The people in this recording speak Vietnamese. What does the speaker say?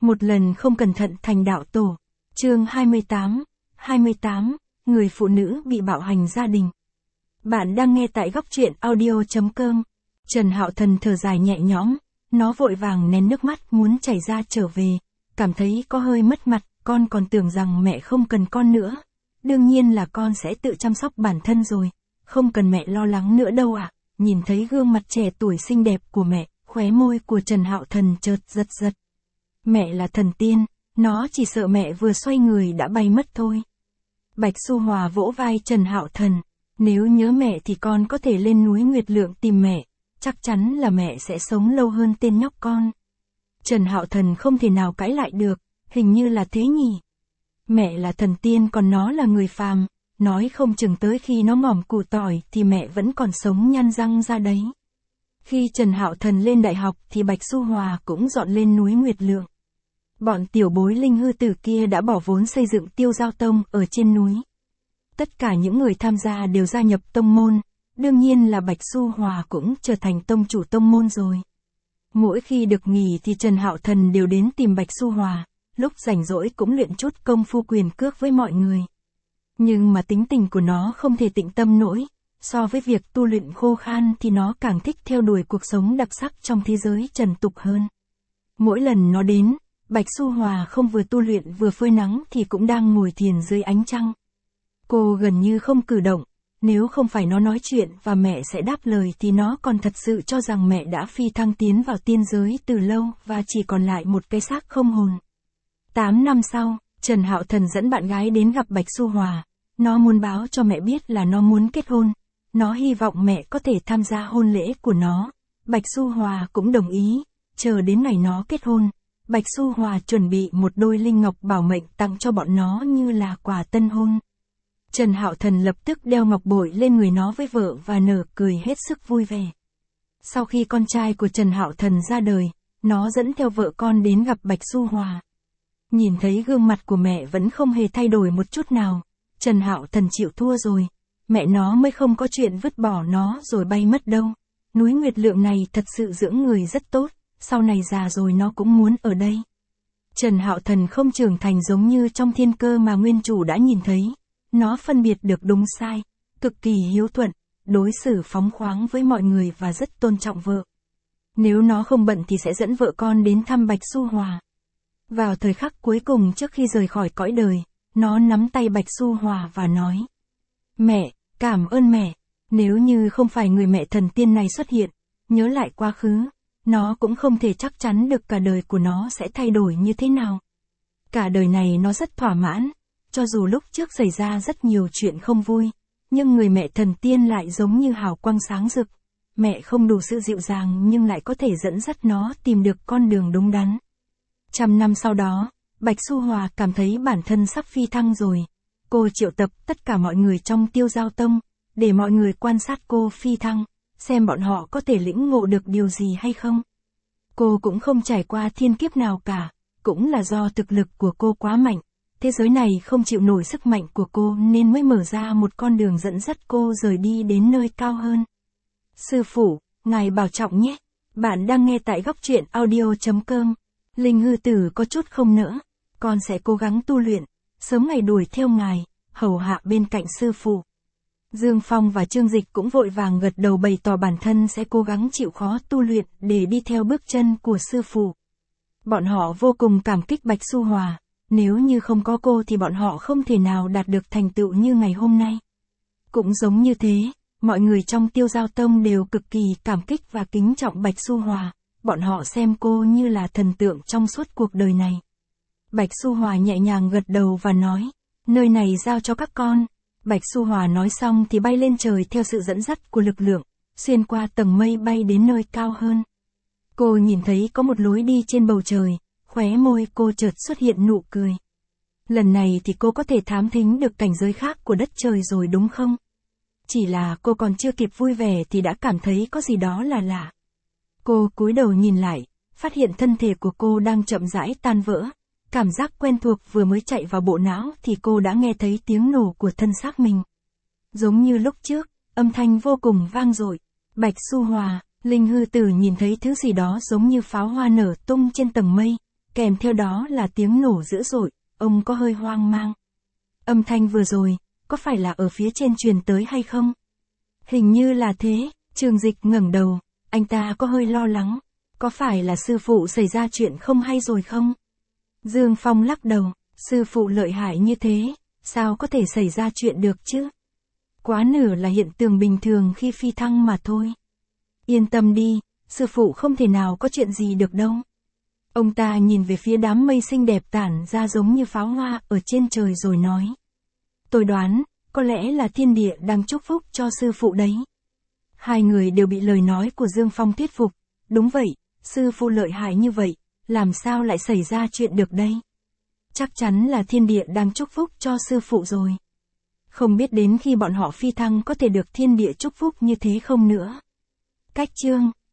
Một lần không cẩn thận thành đạo tổ. Chương 28, người phụ nữ bị bạo hành gia đình. Bạn đang nghe tại góc truyện audio.com. Trần Hạo Thần thở dài nhẹ nhõm, nó vội vàng nén nước mắt muốn chảy ra trở về, cảm thấy có hơi mất mặt, con còn tưởng rằng mẹ không cần con nữa. Đương nhiên là con sẽ tự chăm sóc bản thân rồi, không cần mẹ lo lắng nữa đâu ạ. Nhìn thấy gương mặt trẻ tuổi xinh đẹp của mẹ, khóe môi của Trần Hạo Thần chợt giật giật. Mẹ là thần tiên, nó chỉ sợ mẹ vừa xoay người đã bay mất thôi. Bạch Xu Hòa vỗ vai Trần Hạo Thần, nếu nhớ mẹ thì con có thể lên núi Nguyệt Lượng tìm mẹ, chắc chắn là mẹ sẽ sống lâu hơn tên nhóc con. Trần Hạo Thần không thể nào cãi lại được, hình như là thế nhỉ. Mẹ là thần tiên còn nó là người phàm, nói không chừng tới khi nó ngỏm củ tỏi thì mẹ vẫn còn sống nhăn răng ra đấy. Khi Trần Hạo Thần lên đại học thì Bạch Xu Hòa cũng dọn lên núi Nguyệt Lượng. Bọn tiểu bối linh hư tử kia đã bỏ vốn xây dựng Tiêu Giao Tông ở trên núi. Tất cả những người tham gia đều gia nhập tông môn, đương nhiên là Bạch Xu Hòa cũng trở thành tông chủ tông môn rồi. Mỗi khi được nghỉ thì Trần Hạo Thần đều đến tìm Bạch Xu Hòa, lúc rảnh rỗi cũng luyện chút công phu quyền cước với mọi người. Nhưng mà tính tình của nó không thể tĩnh tâm nổi, so với việc tu luyện khô khan thì nó càng thích theo đuổi cuộc sống đặc sắc trong thế giới trần tục hơn. Mỗi lần nó đến, Bạch Xu Hòa không vừa tu luyện vừa phơi nắng thì cũng đang ngồi thiền dưới ánh trăng. Cô gần như không cử động, nếu không phải nó nói chuyện và mẹ sẽ đáp lời thì nó còn thật sự cho rằng mẹ đã phi thăng tiến vào tiên giới từ lâu và chỉ còn lại một cái xác không hồn. 8 năm sau, Trần Hạo Thần dẫn bạn gái đến gặp Bạch Xu Hòa, nó muốn báo cho mẹ biết là nó muốn kết hôn, nó hy vọng mẹ có thể tham gia hôn lễ của nó. Bạch Xu Hòa cũng đồng ý, chờ đến ngày nó kết hôn. Bạch Xu Hòa chuẩn bị một đôi linh ngọc bảo mệnh tặng cho bọn nó như là quà tân hôn. Trần Hạo Thần lập tức đeo ngọc bội lên người nó với vợ và nở cười hết sức vui vẻ. Sau khi con trai của Trần Hạo Thần ra đời, nó dẫn theo vợ con đến gặp Bạch Xu Hòa. Nhìn thấy gương mặt của mẹ vẫn không hề thay đổi một chút nào, Trần Hạo Thần chịu thua rồi, mẹ nó mới không có chuyện vứt bỏ nó rồi bay mất đâu. Núi Nguyệt Lượng này thật sự dưỡng người rất tốt. Sau này già rồi nó cũng muốn ở đây. Trần Hạo Thần không trưởng thành giống như trong thiên cơ mà nguyên chủ đã nhìn thấy. Nó phân biệt được đúng sai, cực kỳ hiếu thuận, đối xử phóng khoáng với mọi người và rất tôn trọng vợ. Nếu nó không bận thì sẽ dẫn vợ con đến thăm Bạch Xu Hòa. Vào thời khắc cuối cùng trước khi rời khỏi cõi đời, nó nắm tay Bạch Xu Hòa và nói: Mẹ, cảm ơn mẹ, nếu như không phải người mẹ thần tiên này xuất hiện, nhớ lại quá khứ, nó cũng không thể chắc chắn được cả đời của nó sẽ thay đổi như thế nào. Cả đời này nó rất thỏa mãn, cho dù lúc trước xảy ra rất nhiều chuyện không vui, nhưng người mẹ thần tiên lại giống như hào quang sáng rực. Mẹ không đủ sự dịu dàng nhưng lại có thể dẫn dắt nó tìm được con đường đúng đắn. 100 năm sau đó, Bạch Xu Hòa cảm thấy bản thân sắp phi thăng rồi. Cô triệu tập tất cả mọi người trong Tiêu Giao Tông, để mọi người quan sát cô phi thăng, xem bọn họ có thể lĩnh ngộ được điều gì hay không. Cô cũng không trải qua thiên kiếp nào cả, cũng là do thực lực của cô quá mạnh. Thế giới này không chịu nổi sức mạnh của cô nên mới mở ra một con đường dẫn dắt cô rời đi đến nơi cao hơn. Sư phụ, ngài bảo trọng nhé. Bạn đang nghe tại góc truyện audio.com. Linh hư tử có chút không nỡ. Con sẽ cố gắng tu luyện, sớm ngày đuổi theo ngài, hầu hạ bên cạnh sư phụ. Dương Phong và Trương Dịch cũng vội vàng gật đầu bày tỏ bản thân sẽ cố gắng chịu khó tu luyện để đi theo bước chân của sư phụ. Bọn họ vô cùng cảm kích Bạch Xu Hòa, nếu như không có cô thì bọn họ không thể nào đạt được thành tựu như ngày hôm nay. Cũng giống như thế, mọi người trong Tiêu Giao Tông đều cực kỳ cảm kích và kính trọng Bạch Xu Hòa, bọn họ xem cô như là thần tượng trong suốt cuộc đời này. Bạch Xu Hòa nhẹ nhàng gật đầu và nói, nơi này giao cho các con. Bạch Xu Hòa nói xong thì bay lên trời theo sự dẫn dắt của lực lượng, xuyên qua tầng mây bay đến nơi cao hơn. Cô nhìn thấy có một lối đi trên bầu trời, khóe môi cô chợt xuất hiện nụ cười. Lần này thì cô có thể thám thính được cảnh giới khác của đất trời rồi đúng không? Chỉ là cô còn chưa kịp vui vẻ thì đã cảm thấy có gì đó là lạ. Cô cúi đầu nhìn lại, phát hiện thân thể của cô đang chậm rãi tan vỡ. Cảm giác quen thuộc vừa mới chạy vào bộ não thì cô đã nghe thấy tiếng nổ của thân xác mình. Giống như lúc trước, âm thanh vô cùng vang dội. Bạch Xu Hòa, Linh hư tử nhìn thấy thứ gì đó giống như pháo hoa nở tung trên tầng mây, kèm theo đó là tiếng nổ dữ dội, ông có hơi hoang mang. Âm thanh vừa rồi, có phải là ở phía trên truyền tới hay không? Hình như là thế, Trường Dịch ngẩng đầu, anh ta có hơi lo lắng. Có phải là sư phụ xảy ra chuyện không hay rồi không? Dương Phong lắc đầu, sư phụ lợi hại như thế, sao có thể xảy ra chuyện được chứ? Quá nửa là hiện tượng bình thường khi phi thăng mà thôi. Yên tâm đi, sư phụ không thể nào có chuyện gì được đâu. Ông ta nhìn về phía đám mây xinh đẹp tản ra giống như pháo hoa ở trên trời rồi nói. Tôi đoán, có lẽ là thiên địa đang chúc phúc cho sư phụ đấy. Hai người đều bị lời nói của Dương Phong thuyết phục. Đúng vậy, sư phụ lợi hại như vậy, làm sao lại xảy ra chuyện được đây? Chắc chắn là thiên địa đang chúc phúc cho sư phụ rồi. Không biết đến khi bọn họ phi thăng có thể được thiên địa chúc phúc như thế không nữa. Cách chương